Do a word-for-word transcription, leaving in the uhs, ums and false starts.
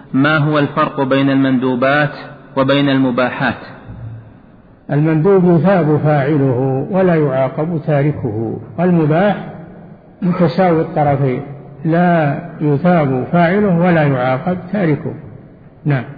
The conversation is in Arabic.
ما هو الفرق بين المندوبات وبين المباحات؟ المندوب يثاب فاعله ولا يعاقب تاركه، والمباح متساوي الطرفين، لا يثاب فاعله ولا يعاقب تاركه. نعم.